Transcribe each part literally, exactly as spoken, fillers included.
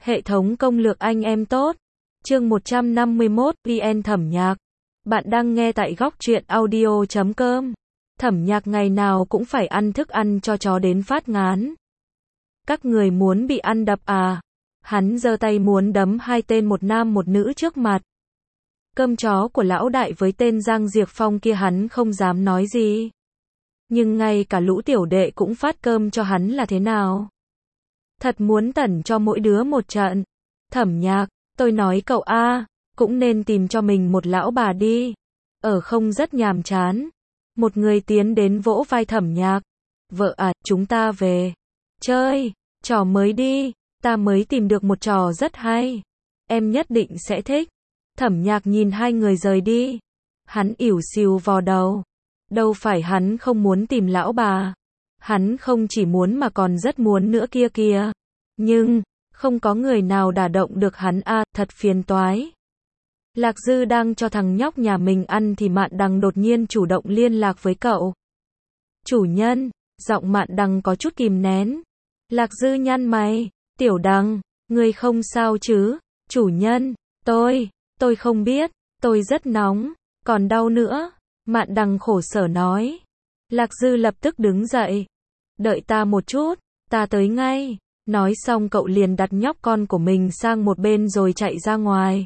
Hệ thống công lược anh em tốt. Chương một trăm năm mươi mốt, vê en Thẩm Nhạc. Bạn đang nghe tại góc truyện audio chấm com. Thẩm Nhạc ngày nào cũng phải ăn thức ăn cho chó đến phát ngán. Các người muốn bị ăn đập à? Hắn giơ tay muốn đấm hai tên một nam một nữ trước mặt. Cơm chó của lão đại với tên Giang Diệp Phong kia hắn không dám nói gì. Nhưng ngay cả lũ tiểu đệ cũng phát cơm cho hắn là thế nào? Thật muốn tẩn cho mỗi đứa một trận. Thẩm Nhạc, tôi nói cậu a, cũng nên tìm cho mình một lão bà đi. Ở không rất nhàm chán. Một người tiến đến vỗ vai Thẩm Nhạc. Vợ à, chúng ta về chơi, trò mới đi, ta mới tìm được một trò rất hay. Em nhất định sẽ thích. Thẩm Nhạc nhìn hai người rời đi. Hắn ỉu xìu vò đầu. Đâu phải hắn không muốn tìm lão bà. Hắn không chỉ muốn mà còn rất muốn nữa kia kìa. Nhưng, không có người nào đả động được hắn a, à, thật phiền toái. Lạc Dư đang cho thằng nhóc nhà mình ăn thì Mạn Đằng đột nhiên chủ động liên lạc với cậu. Chủ nhân, giọng Mạn Đằng có chút kìm nén. Lạc Dư nhăn mày, Tiểu Đằng, ngươi không sao chứ? Chủ nhân, tôi, tôi không biết, tôi rất nóng, còn đau nữa. Mạn Đằng khổ sở nói. Lạc Dư lập tức đứng dậy. Đợi ta một chút, ta tới ngay. Nói xong cậu liền đặt nhóc con của mình sang một bên rồi chạy ra ngoài.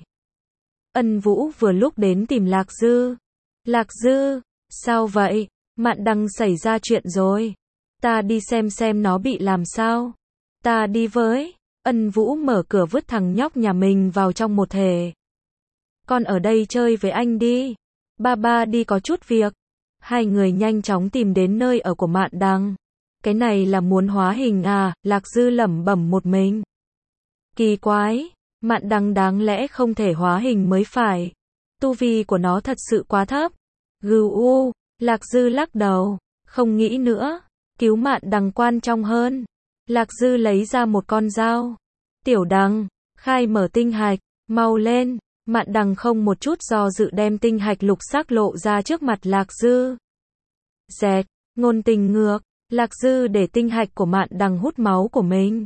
Ân Vũ vừa lúc đến tìm Lạc Dư. Lạc Dư, sao vậy? Mạn Đằng xảy ra chuyện rồi. Ta đi xem xem nó bị làm sao. Ta đi với. Ân Vũ mở cửa vứt thằng nhóc nhà mình vào trong một thể. Con ở đây chơi với anh đi. Ba ba đi có chút việc. Hai người nhanh chóng tìm đến nơi ở của Mạn Đằng. Cái này là muốn hóa hình à? Lạc Dư lẩm bẩm một mình. Kỳ quái, Mạn Đằng đáng lẽ không thể hóa hình mới phải. Tu vi của nó thật sự quá thấp. Gừ u, Lạc Dư lắc đầu, không nghĩ nữa, cứu Mạn Đằng quan trọng hơn. Lạc Dư lấy ra một con dao. Tiểu Đằng, khai mở tinh hạch, mau lên. Mạn Đằng không một chút do dự đem tinh hạch lục sắc lộ ra trước mặt Lạc Dư. Dẹt, ngôn tình ngược. Lạc Dư để tinh hạch của Mạn Đằng hút máu của mình.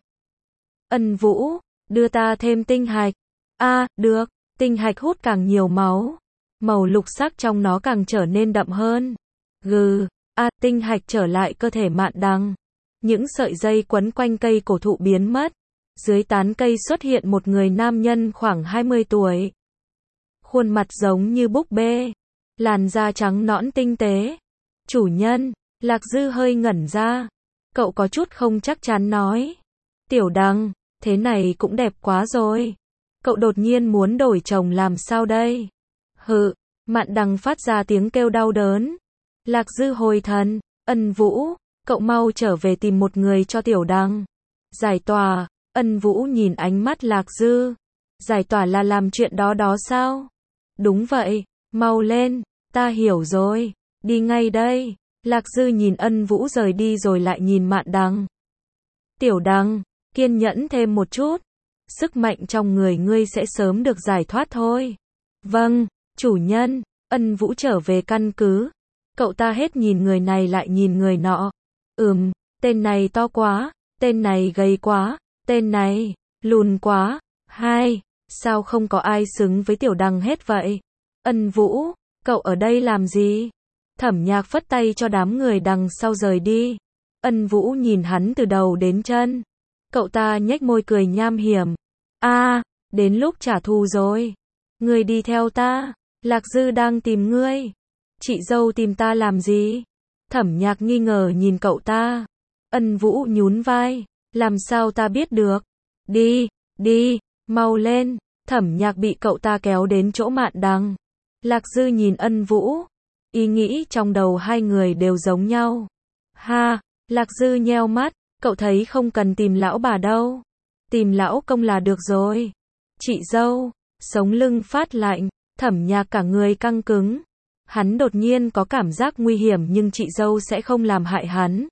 Ân Vũ, đưa ta thêm tinh hạch. A, à, được, tinh hạch hút càng nhiều máu. Màu lục sắc trong nó càng trở nên đậm hơn. Gừ, a, à, tinh hạch trở lại cơ thể Mạn Đằng. Những sợi dây quấn quanh cây cổ thụ biến mất. Dưới tán cây xuất hiện một người nam nhân khoảng hai mươi tuổi. Khuôn mặt giống như búp bê. Làn da trắng nõn tinh tế. Chủ nhân. Lạc Dư hơi ngẩn ra. Cậu có chút không chắc chắn nói. Tiểu Đằng, thế này cũng đẹp quá rồi. Cậu đột nhiên muốn đổi chồng làm sao đây? Hự, Mạn Đằng phát ra tiếng kêu đau đớn. Lạc Dư hồi thần. Ân Vũ, cậu mau trở về tìm một người cho Tiểu Đằng. Giải tỏa. Ân Vũ nhìn ánh mắt Lạc Dư. Giải tỏa là làm chuyện đó đó sao? Đúng vậy, mau lên, ta hiểu rồi. Đi ngay đây. Lạc Dư nhìn Ân Vũ rời đi rồi lại nhìn Mạn Đằng. Tiểu Đằng, kiên nhẫn thêm một chút. Sức mạnh trong người ngươi sẽ sớm được giải thoát thôi. Vâng, chủ nhân. Ân Vũ trở về căn cứ. Cậu ta hết nhìn người này lại nhìn người nọ. Ừm, tên này to quá, tên này gầy quá, tên này lùn quá. Hai, sao không có ai xứng với Tiểu Đằng hết vậy? Ân Vũ, cậu ở đây làm gì? Thẩm Nhạc phất tay cho đám người đằng sau rời đi. Ân Vũ nhìn hắn từ đầu đến chân. Cậu ta nhếch môi cười nham hiểm. A, à, đến lúc trả thù rồi. Ngươi đi theo ta. Lạc Dư đang tìm ngươi. Chị dâu tìm ta làm gì? Thẩm Nhạc nghi ngờ nhìn cậu ta. Ân Vũ nhún vai. Làm sao ta biết được? Đi, đi, mau lên. Thẩm Nhạc bị cậu ta kéo đến chỗ Mạn Đằng. Lạc Dư nhìn Ân Vũ. Ý nghĩ trong đầu hai người đều giống nhau. Ha, Lạc Dư nheo mắt, cậu thấy không cần tìm lão bà đâu. Tìm lão công là được rồi. Chị dâu, sống lưng phát lạnh, Thẩm Nhạc cả người căng cứng. Hắn đột nhiên có cảm giác nguy hiểm nhưng chị dâu sẽ không làm hại hắn.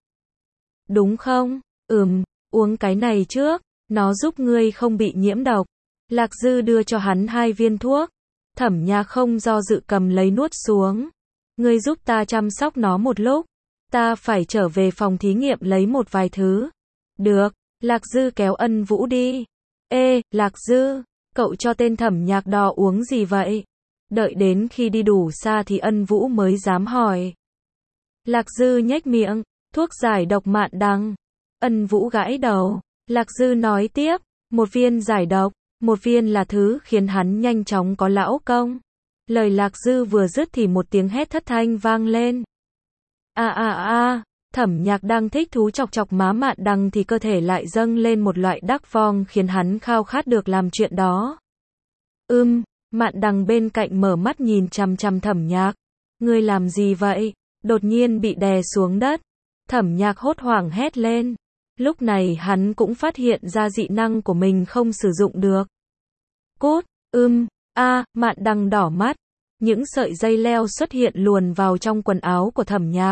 Đúng không? Ừm, uống cái này trước, nó giúp ngươi không bị nhiễm độc. Lạc Dư đưa cho hắn hai viên thuốc. Thẩm Nhạc không do dự cầm lấy nuốt xuống. Ngươi giúp ta chăm sóc nó một lúc. Ta phải trở về phòng thí nghiệm lấy một vài thứ. Được, Lạc Dư kéo Ân Vũ đi. Ê, Lạc Dư, cậu cho tên Thẩm Nhạc đò uống gì vậy? Đợi đến khi đi đủ xa thì Ân Vũ mới dám hỏi. Lạc Dư nhếch miệng, thuốc giải độc mạn đằng. Ân Vũ gãi đầu. Lạc Dư nói tiếp, một viên giải độc, một viên là thứ khiến hắn nhanh chóng có lão công. Lời Lạc Dư vừa dứt thì một tiếng hét thất thanh vang lên. A a a, Thẩm Nhạc đang thích thú chọc chọc má Mạn Đằng thì cơ thể lại dâng lên một loại đắc vong khiến hắn khao khát được làm chuyện đó. Ưm, Mạn Đằng bên cạnh mở mắt nhìn chằm chằm Thẩm Nhạc. Ngươi làm gì vậy? Đột nhiên bị đè xuống đất. Thẩm Nhạc hốt hoảng hét lên. Lúc này hắn cũng phát hiện ra dị năng của mình không sử dụng được. Cút, ưm, a, Mạn Đằng đỏ mắt. Những sợi dây leo xuất hiện luồn vào trong quần áo của Thẩm Nhạc.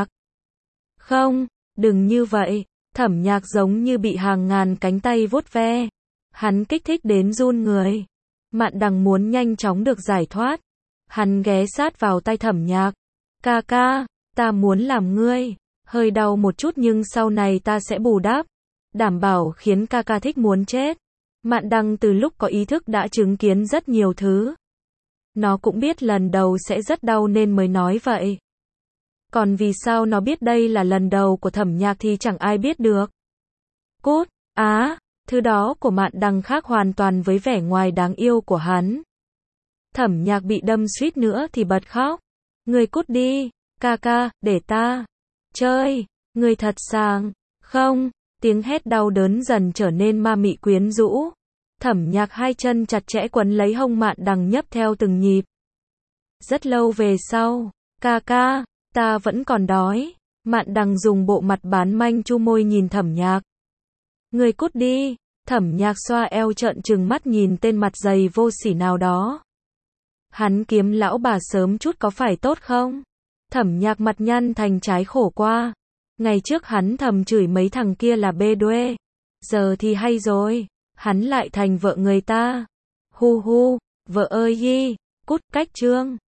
Không, đừng như vậy. Thẩm Nhạc giống như bị hàng ngàn cánh tay vuốt ve. Hắn kích thích đến run người. Mạn Đằng muốn nhanh chóng được giải thoát. Hắn ghé sát vào tay Thẩm Nhạc. Ca ca, ta muốn làm ngươi. Hơi đau một chút nhưng sau này ta sẽ bù đắp. Đảm bảo khiến ca ca thích muốn chết. Mạn Đằng từ lúc có ý thức đã chứng kiến rất nhiều thứ. Nó cũng biết lần đầu sẽ rất đau nên mới nói vậy. Còn vì sao nó biết đây là lần đầu của Thẩm Nhạc thì chẳng ai biết được. Cút, á, thứ đó của Mạn Đằng khác hoàn toàn với vẻ ngoài đáng yêu của hắn. Thẩm Nhạc bị đâm suýt nữa thì bật khóc. Người cút đi, ca ca, để ta chơi, người thật sàng. Không, tiếng hét đau đớn dần trở nên ma mị quyến rũ. Thẩm Nhạc hai chân chặt chẽ quấn lấy hông Mạn Đằng nhấp theo từng nhịp. Rất lâu về sau, ca ca, ta vẫn còn đói. Mạn Đằng dùng bộ mặt bán manh chu môi nhìn Thẩm Nhạc. Người cút đi. Thẩm Nhạc xoa eo trợn trừng mắt nhìn tên mặt dày vô sỉ nào đó. Hắn kiếm lão bà sớm chút có phải tốt không? Thẩm Nhạc mặt nhăn thành trái khổ qua. Ngày trước hắn thầm chửi mấy thằng kia là bê đuê. Giờ thì hay rồi. Hắn lại thành vợ người ta. Hu hu, vợ ơi yi, cút cách chương.